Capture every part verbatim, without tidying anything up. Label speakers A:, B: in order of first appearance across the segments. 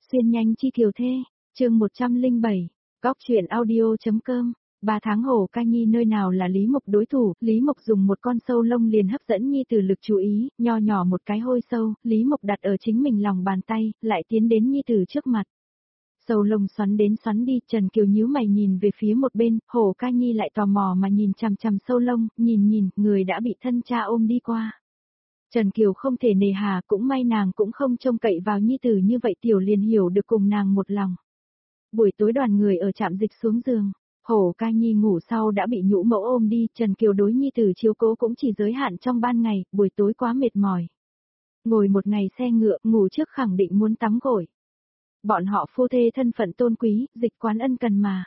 A: Xuyên nhanh chi kiều thê, chương một trăm lẻ bảy, góc truyện audio.com, ba tháng Hồ Ca Nhi nơi nào là Lý Mục đối thủ, Lý Mục dùng một con sâu lông liền hấp dẫn Nhi Tử lực chú ý, nho nhỏ một cái hôi sâu, Lý Mục đặt ở chính mình lòng bàn tay, lại tiến đến Nhi Tử trước mặt. Sâu lông xoắn đến xoắn đi, Trần Kiều nhíu mày nhìn về phía một bên, Hồ Ca Nhi lại tò mò mà nhìn chằm chằm sâu lông, nhìn nhìn, người đã bị thân cha ôm đi qua. Trần Kiều không thể nề hà, cũng may nàng cũng không trông cậy vào Nhi Tử như vậy tiểu liền hiểu được cùng nàng một lòng. Buổi tối đoàn người ở trạm dịch xuống giường, Hồ Ca Nhi ngủ sau đã bị nhũ mẫu ôm đi, Trần Kiều đối Nhi Tử chiếu cố cũng chỉ giới hạn trong ban ngày, buổi tối quá mệt mỏi. Ngồi một ngày xe ngựa, ngủ trước khẳng định muốn tắm gội. Bọn họ phu thê thân phận tôn quý, dịch quán ân cần mà.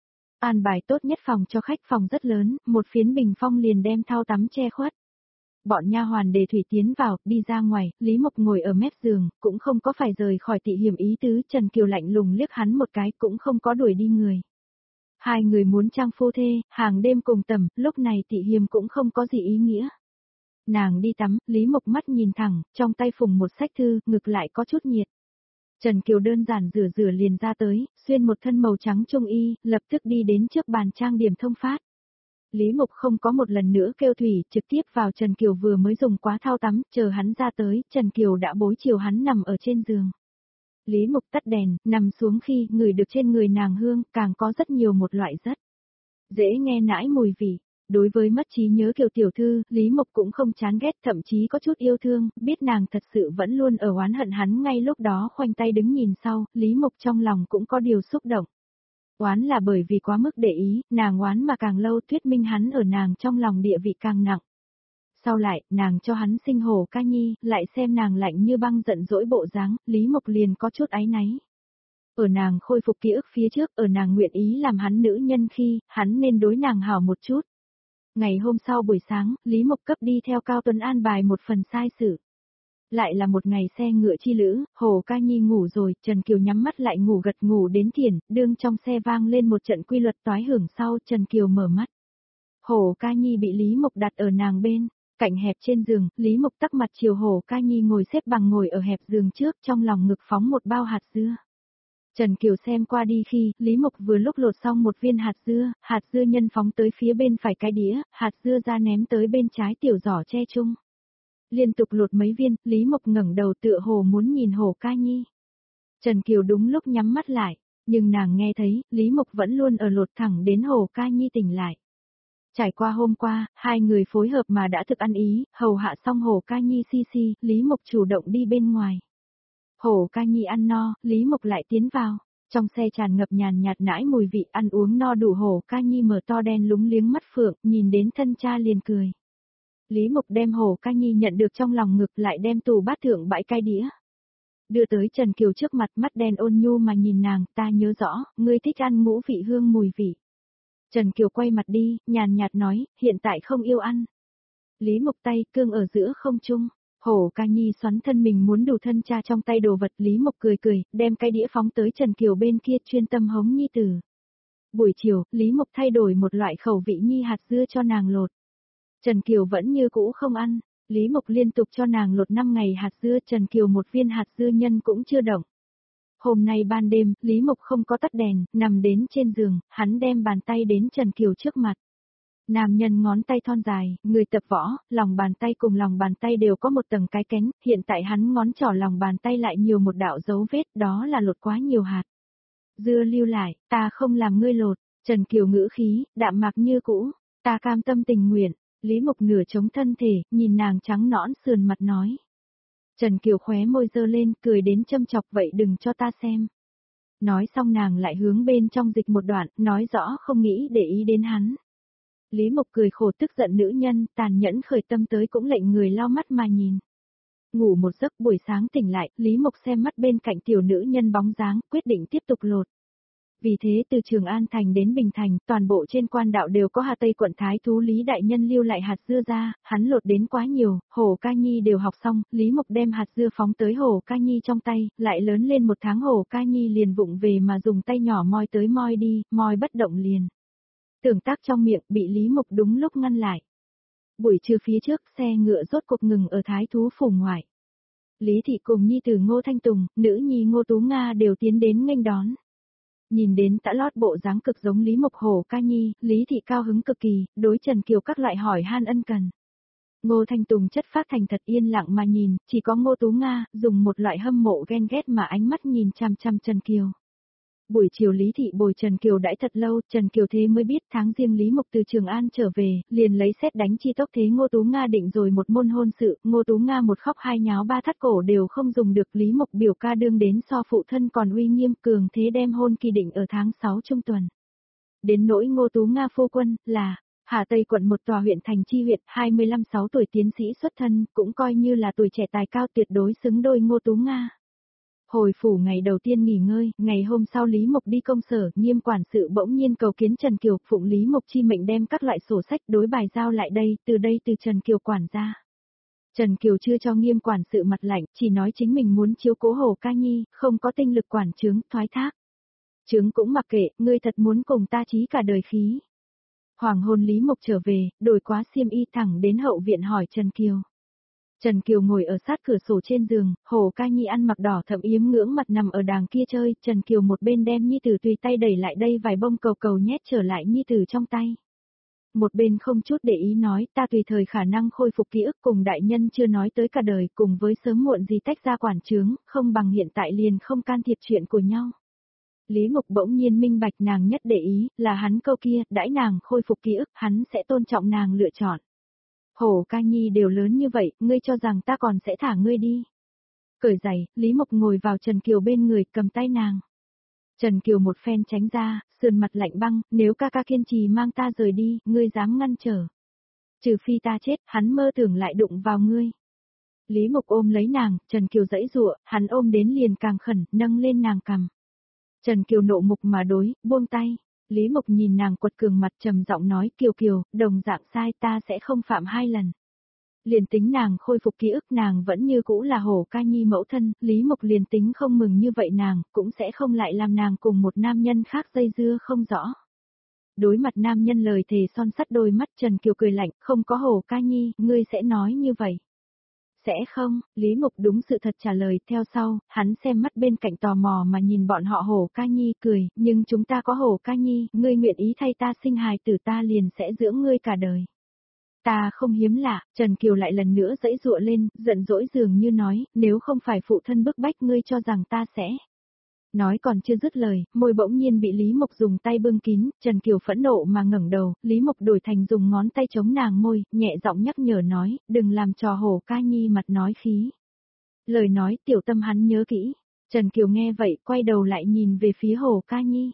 A: An bài tốt nhất phòng cho khách, phòng rất lớn, một phiến bình phong liền đem thau tắm che khuất. Bọn nha hoàn đề thủy tiến vào, đi ra ngoài, Lý Mộc ngồi ở mép giường, cũng không có phải rời khỏi tị hiểm ý tứ, Trần Kiều lạnh lùng liếc hắn một cái, cũng không có đuổi đi người. Hai người muốn trang phu thê, hàng đêm cùng tầm, lúc này tị hiểm cũng không có gì ý nghĩa. Nàng đi tắm, Lý Mộc mắt nhìn thẳng, trong tay phùng một sách thư, ngực lại có chút nhiệt. Trần Kiều đơn giản rửa rửa liền ra tới, xuyên một thân màu trắng trung y, lập tức đi đến trước bàn trang điểm thông phát. Lý Mục không có một lần nữa kêu thủy, trực tiếp vào Trần Kiều vừa mới dùng quá thao tắm, chờ hắn ra tới, Trần Kiều đã bối chiều hắn nằm ở trên giường. Lý Mục tắt đèn, nằm xuống khi ngửi được trên người nàng hương, càng có rất nhiều một loại rất dễ nghe nãi mùi vị. Đối với mất trí nhớ Kiều tiểu thư, Lý Mục cũng không chán ghét, thậm chí có chút yêu thương, biết nàng thật sự vẫn luôn ở oán hận hắn, ngay lúc đó khoanh tay đứng nhìn sau, Lý Mục trong lòng cũng có điều xúc động. Oán là bởi vì quá mức để ý, nàng oán mà càng lâu thuyết minh hắn ở nàng trong lòng địa vị càng nặng. Sau lại, nàng cho hắn sinh Hồ Ca Nhi, lại xem nàng lạnh như băng giận dỗi bộ dáng, Lý Mục liền có chút áy náy. Ở nàng khôi phục ký ức phía trước, ở nàng nguyện ý làm hắn nữ nhân khi, hắn nên đối nàng hảo một chút. Ngày hôm sau buổi sáng, Lý Mộc cấp đi theo Cao Tuấn an bài một phần sai sự. Lại là một ngày xe ngựa chi lữ, Hồ Ca Nhi ngủ rồi, Trần Kiều nhắm mắt lại ngủ gật ngủ đến thiền, đương trong xe vang lên một trận quy luật toái hưởng sau, Trần Kiều mở mắt. Hồ Ca Nhi bị Lý Mộc đặt ở nàng bên, cạnh hẹp trên giường, Lý Mộc tắc mặt chiều Hồ Ca Nhi ngồi xếp bằng ngồi ở hẹp giường trước, trong lòng ngực phóng một bao hạt dưa. Trần Kiều xem qua đi khi, Lý Mộc vừa lúc lột xong một viên hạt dưa, hạt dưa nhân phóng tới phía bên phải cái đĩa, hạt dưa ra ném tới bên trái tiểu giỏ che chung. Liên tục lột mấy viên, Lý Mộc ngẩng đầu tựa hồ muốn nhìn Hồ Ca Nhi. Trần Kiều đúng lúc nhắm mắt lại, nhưng nàng nghe thấy, Lý Mộc vẫn luôn ở lột thẳng đến Hồ Ca Nhi tỉnh lại. Trải qua hôm qua, hai người phối hợp mà đã thực ăn ý, hầu hạ xong Hồ Ca Nhi si si, Lý Mộc chủ động đi bên ngoài. Hồ Ca Nhi ăn no, Lý Mộc lại tiến vào. Trong xe tràn ngập nhàn nhạt nãi mùi vị, ăn uống no đủ, Hồ Ca Nhi mở to đen lúng liếng mắt phượng, nhìn đến thân cha liền cười. Lý Mộc đem Hồ Ca Nhi nhận được trong lòng ngực, lại đem tủ bát thượng bãi cái đĩa. Đưa tới Trần Kiều trước mặt, mắt đen ôn nhu mà nhìn nàng, ta nhớ rõ, ngươi thích ăn ngũ vị hương mùi vị. Trần Kiều quay mặt đi, nhàn nhạt nói, hiện tại không yêu ăn. Lý Mộc tay cương ở giữa không trung. Hồ Ca Nhi xoắn thân mình muốn đủ thân cha trong tay đồ vật, Lý Mộc cười cười, đem cái đĩa phóng tới Trần Kiều bên kia chuyên tâm hống Nhi Tử. Buổi chiều, Lý Mộc thay đổi một loại khẩu vị nhi hạt dưa cho nàng lột. Trần Kiều vẫn như cũ không ăn, Lý Mộc liên tục cho nàng lột năm ngày hạt dưa, Trần Kiều một viên hạt dưa nhân cũng chưa động. Hôm nay ban đêm, Lý Mộc không có tắt đèn, nằm đến trên giường, hắn đem bàn tay đến Trần Kiều trước mặt. Nam nhân ngón tay thon dài, người tập võ, lòng bàn tay cùng lòng bàn tay đều có một tầng cái kén, hiện tại hắn ngón trỏ lòng bàn tay lại nhiều một đạo dấu vết, đó là lột quá nhiều hạt. Dưa lưu lại, ta không làm ngươi lột, Trần Kiều ngữ khí, đạm mạc như cũ, ta cam tâm tình nguyện, Lý Mộc nửa chống thân thể, nhìn nàng trắng nõn sườn mặt nói. Trần Kiều khóe môi dơ lên, cười đến châm chọc, vậy đừng cho ta xem. Nói xong nàng lại hướng bên trong dịch một đoạn, nói rõ không nghĩ để ý đến hắn. Lý Mộc cười khổ, tức giận nữ nhân, tàn nhẫn khởi tâm tới cũng lệnh người lau mắt mà nhìn. Ngủ một giấc, buổi sáng tỉnh lại, Lý Mộc xem mắt bên cạnh tiểu nữ nhân bóng dáng, quyết định tiếp tục lột. Vì thế từ Trường An Thành đến Bình Thành, toàn bộ trên quan đạo đều có Hà Tây quận Thái thú Lý đại nhân lưu lại hạt dưa ra, hắn lột đến quá nhiều, Hồ Ca Nhi đều học xong, Lý Mộc đem hạt dưa phóng tới Hồ Ca Nhi trong tay, lại lớn lên một tháng Hồ Ca Nhi liền vụng về mà dùng tay nhỏ moi tới moi đi, moi bất động liền. Tưởng tác trong miệng bị Lý Mộc đúng lúc ngăn lại. Buổi trưa phía trước, xe ngựa rốt cuộc ngừng ở Thái thú phủ ngoại. Lý Thị cùng nhi tử Ngô Thanh Tùng, nữ nhi Ngô Tú Nga đều tiến đến nghênh đón. Nhìn đến tã lót bộ dáng cực giống Lý Mộc Hổ Ca Nhi, Lý Thị cao hứng cực kỳ, đối Trần Kiều các loại hỏi han ân cần. Ngô Thanh Tùng chất phác thành thật yên lặng mà nhìn, chỉ có Ngô Tú Nga, dùng một loại hâm mộ ghen ghét mà ánh mắt nhìn chăm chăm Trần Kiều. Buổi chiều Lý Thị bồi Trần Kiều đãi thật lâu, Trần Kiều thế mới biết tháng riêng Lý Mộc từ Trường An trở về, liền lấy xét đánh chi tốc thế Ngô Tú Nga định rồi một môn hôn sự, Ngô Tú Nga một khóc hai nháo ba thắt cổ đều không dùng được, Lý Mộc biểu ca đương đến so phụ thân còn uy nghiêm cường thế đem hôn kỳ định ở tháng sáu trung tuần. Đến nỗi Ngô Tú Nga phu quân, là Hà Tây quận một tòa huyện thành chi huyện, hai mươi lăm sáu tuổi tiến sĩ xuất thân, cũng coi như là tuổi trẻ tài cao tuyệt đối xứng đôi Ngô Tú Nga. Hồi phủ ngày đầu tiên nghỉ ngơi, ngày hôm sau Lý Mộc đi công sở, Nghiêm quản sự bỗng nhiên cầu kiến Trần Kiều, phụng Lý Mộc chi mệnh đem các loại sổ sách đối bài giao lại đây, từ đây từ Trần Kiều quản gia. Trần Kiều chưa cho Nghiêm quản sự mặt lạnh, chỉ nói chính mình muốn chiếu cố Hồ Ca Nhi, không có tinh lực quản trướng, thoái thác. Trướng cũng mặc kệ, ngươi thật muốn cùng ta chí cả đời khí. Hoàng hôn Lý Mộc trở về, đổi quá xiêm y thẳng đến hậu viện hỏi Trần Kiều. Trần Kiều ngồi ở sát cửa sổ trên giường, Hồ Ca Nhi ăn mặc đỏ thẫm yếm ngưỡng mặt nằm ở đàng kia chơi, Trần Kiều một bên đem nhi tử tùy tay đẩy lại đây vài bông cầu cầu nhét trở lại nhi tử trong tay. Một bên không chút để ý nói, ta tùy thời khả năng khôi phục ký ức cùng đại nhân chưa nói tới cả đời, cùng với sớm muộn gì tách ra quản trướng, không bằng hiện tại liền không can thiệp chuyện của nhau. Lý Mộc bỗng nhiên minh bạch nàng nhất để ý, là hắn câu kia, đãi nàng khôi phục ký ức, hắn sẽ tôn trọng nàng lựa chọn. Hồ Ca Nhi đều lớn như vậy, ngươi cho rằng ta còn sẽ thả ngươi đi. Cởi giày, Lý Mộc ngồi vào Trần Kiều bên người, cầm tay nàng. Trần Kiều một phen tránh ra, sườn mặt lạnh băng, nếu ca ca kiên trì mang ta rời đi, ngươi dám ngăn trở. Trừ phi ta chết, hắn mơ tưởng lại đụng vào ngươi. Lý Mộc ôm lấy nàng, Trần Kiều giãy giụa, hắn ôm đến liền càng khẩn, nâng lên nàng cằm. Trần Kiều nộ mục mà đối, buông tay. Lý Mộc nhìn nàng quật cường mặt trầm giọng nói, Kiều Kiều, đồng dạng sai ta sẽ không phạm hai lần. Liền tính nàng khôi phục ký ức nàng vẫn như cũ là Hồ Ca Nhi mẫu thân, Lý Mộc liền tính không mừng như vậy nàng, cũng sẽ không lại làm nàng cùng một nam nhân khác dây dưa không rõ. Đối mặt nam nhân lời thề son sắt đôi mắt Trần Kiều cười lạnh, không có Hồ Ca Nhi, ngươi sẽ nói như vậy. Sẽ không, Lý Mộc đúng sự thật trả lời, theo sau, hắn xem mắt bên cạnh tò mò mà nhìn bọn họ Hồ Ca Nhi cười, nhưng chúng ta có Hồ Ca Nhi, ngươi nguyện ý thay ta sinh hài tử ta liền sẽ dưỡng ngươi cả đời. Ta không hiếm lạ, Trần Kiều lại lần nữa giãy giụa lên, giận dỗi dường như nói, nếu không phải phụ thân bức bách ngươi cho rằng ta sẽ. Nói còn chưa dứt lời, môi bỗng nhiên bị Lý Mộc dùng tay bưng kín, Trần Kiều phẫn nộ mà ngẩng đầu, Lý Mộc đổi thành dùng ngón tay chống nàng môi, nhẹ giọng nhắc nhở nói, đừng làm trò Hồ Ca Nhi mặt nói khí. Lời nói tiểu tâm hắn nhớ kỹ, Trần Kiều nghe vậy quay đầu lại nhìn về phía Hồ Ca Nhi.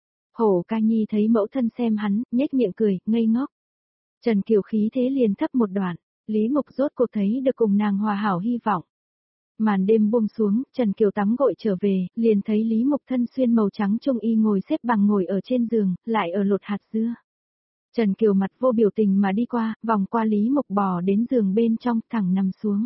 A: Hồ Ca Nhi thấy mẫu thân xem hắn, nhếch miệng cười, ngây ngốc. Trần Kiều khí thế liền thấp một đoạn, Lý Mộc rốt cuộc thấy được cùng nàng hòa hảo hy vọng. Màn đêm buông xuống, Trần Kiều tắm gội trở về, liền thấy Lý Mộc thân xuyên màu trắng trung y ngồi xếp bằng ngồi ở trên giường, lại ở lột hạt dưa. Trần Kiều mặt vô biểu tình mà đi qua, vòng qua Lý Mộc bò đến giường bên trong, thẳng nằm xuống.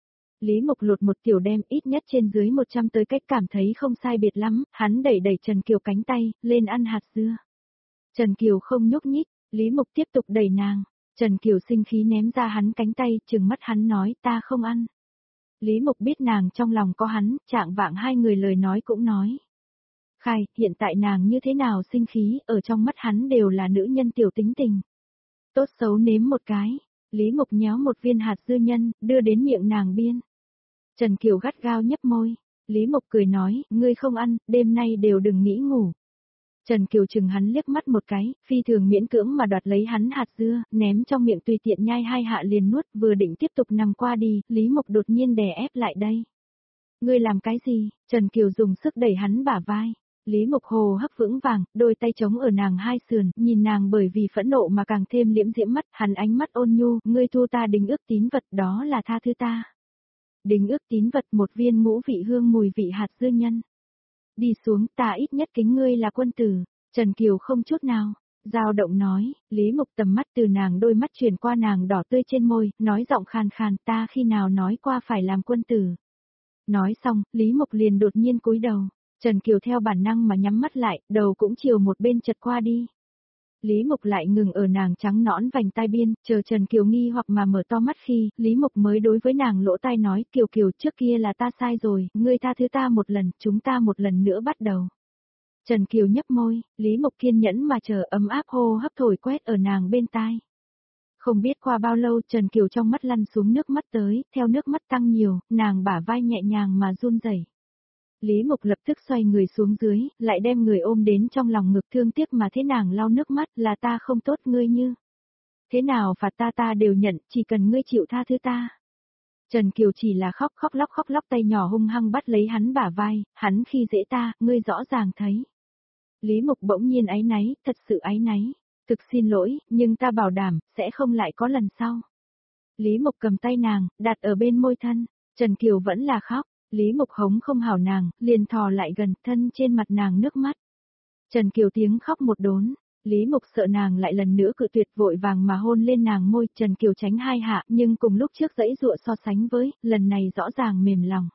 A: Lý Mộc lột một tiểu đem ít nhất trên dưới một trăm tới cách cảm thấy không sai biệt lắm, hắn đẩy đẩy Trần Kiều cánh tay, lên ăn hạt dưa. Trần Kiều không nhúc nhích, Lý Mộc tiếp tục đẩy nàng. Trần Kiều sinh khí ném ra hắn cánh tay, trừng mắt hắn nói ta không ăn. Lý Mộc biết nàng trong lòng có hắn, trạng vạng hai người lời nói cũng nói. Khai, hiện tại nàng như thế nào sinh khí, ở trong mắt hắn đều là nữ nhân tiểu tính tình. Tốt xấu nếm một cái, Lý Mộc nhéo một viên hạt dưa nhân, đưa đến miệng nàng biên. Trần Kiều gắt gao nhấp môi, Lý Mộc cười nói, ngươi không ăn, đêm nay đều đừng nghĩ ngủ. Trần Kiều chừng hắn liếc mắt một cái, phi thường miễn cưỡng mà đoạt lấy hắn hạt dưa, ném trong miệng tùy tiện nhai hai hạ liền nuốt, vừa định tiếp tục nằm qua đi, Lý Mộc đột nhiên đè ép lại đây. Ngươi làm cái gì? Trần Kiều dùng sức đẩy hắn bả vai. Lý Mộc hồ hấp vững vàng, đôi tay chống ở nàng hai sườn, nhìn nàng bởi vì phẫn nộ mà càng thêm liễm diễm mắt, hắn ánh mắt ôn nhu, ngươi thu ta đính ước tín vật đó là tha thứ ta. Đính ước tín vật một viên ngũ vị hương mùi vị hạt dưa nhân. Đi xuống, ta ít nhất kính ngươi là quân tử. Trần Kiều không chút nào dao động nói, Lý Mộc tầm mắt từ nàng đôi mắt chuyển qua nàng đỏ tươi trên môi, nói giọng khàn khàn, ta khi nào nói qua phải làm quân tử. Nói xong, Lý Mộc liền đột nhiên cúi đầu, Trần Kiều theo bản năng mà nhắm mắt lại, đầu cũng chiều một bên chật qua đi. Lý Mục lại ngừng ở nàng trắng nõn vành tai biên, chờ Trần Kiều nghi hoặc mà mở to mắt khi, Lý Mục mới đối với nàng lỗ tai nói, Kiều Kiều trước kia là ta sai rồi, ngươi tha thứ ta một lần, chúng ta một lần nữa bắt đầu. Trần Kiều nhấp môi, Lý Mục kiên nhẫn mà chờ ấm áp hô hấp thổi quét ở nàng bên tai. Không biết qua bao lâu Trần Kiều trong mắt lăn xuống nước mắt tới, theo nước mắt tăng nhiều, nàng bả vai nhẹ nhàng mà run rẩy. Lý Mục lập tức xoay người xuống dưới, lại đem người ôm đến trong lòng ngực thương tiếc mà thế nàng lau nước mắt là ta không tốt ngươi như. Thế nào phạt ta ta đều nhận, chỉ cần ngươi chịu tha thứ ta. Trần Kiều chỉ là khóc khóc lóc khóc lóc tay nhỏ hung hăng bắt lấy hắn bả vai, hắn khi dễ ta, ngươi rõ ràng thấy. Lý Mục bỗng nhiên áy náy, thật sự áy náy. Thực xin lỗi, nhưng ta bảo đảm, sẽ không lại có lần sau. Lý Mục cầm tay nàng, đặt ở bên môi thân, Trần Kiều vẫn là khóc, Lý Mục hống không hảo nàng, liền thò lại gần thân trên mặt nàng nước mắt. Trần Kiều tiếng khóc một đốn, Lý Mục sợ nàng lại lần nữa cự tuyệt vội vàng mà hôn lên nàng môi, Trần Kiều tránh hai hạ nhưng cùng lúc trước dãy dụa so sánh với, lần này rõ ràng mềm lòng.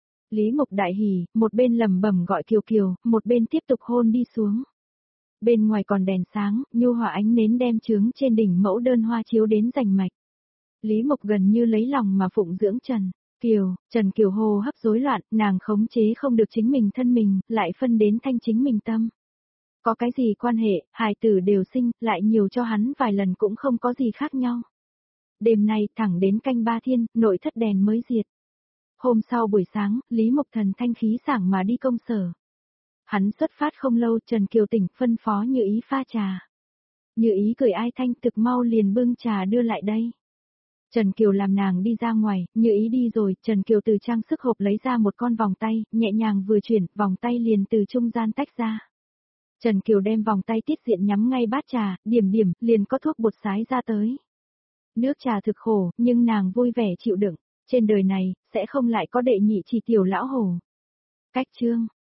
A: Lý Mục đại hỉ, một bên lẩm bẩm gọi Kiều Kiều, một bên tiếp tục hôn đi xuống. Bên ngoài còn đèn sáng, nhu hòa ánh nến đem chướng trên đỉnh mẫu đơn hoa chiếu đến rành mạch. Lý Mục gần như lấy lòng mà phụng dưỡng Trần Kiều, Trần Kiều hô hấp rối loạn, nàng khống chế không được chính mình thân mình, lại phân đến thanh chính mình tâm. Có cái gì quan hệ, hài tử đều sinh, lại nhiều cho hắn vài lần cũng không có gì khác nhau. Đêm nay thẳng đến canh ba thiên, nội thất đèn mới diệt. Hôm sau buổi sáng, Lý Mục thần thanh khí sảng mà đi công sở. Hắn xuất phát không lâu, Trần Kiều tỉnh phân phó Như Ý pha trà. Như Ý cười ai thanh thực mau liền bưng trà đưa lại đây. Trần Kiều làm nàng đi ra ngoài, Như Ý đi rồi, Trần Kiều từ trang sức hộp lấy ra một con vòng tay, nhẹ nhàng vừa chuyển, vòng tay liền từ trung gian tách ra. Trần Kiều đem vòng tay tiết diện nhắm ngay bát trà, điểm điểm, liền có thuốc bột sái ra tới. Nước trà thực khổ, nhưng nàng vui vẻ chịu đựng, trên đời này, sẽ không lại có đệ nhị chỉ tiểu lão hổ. Cách chương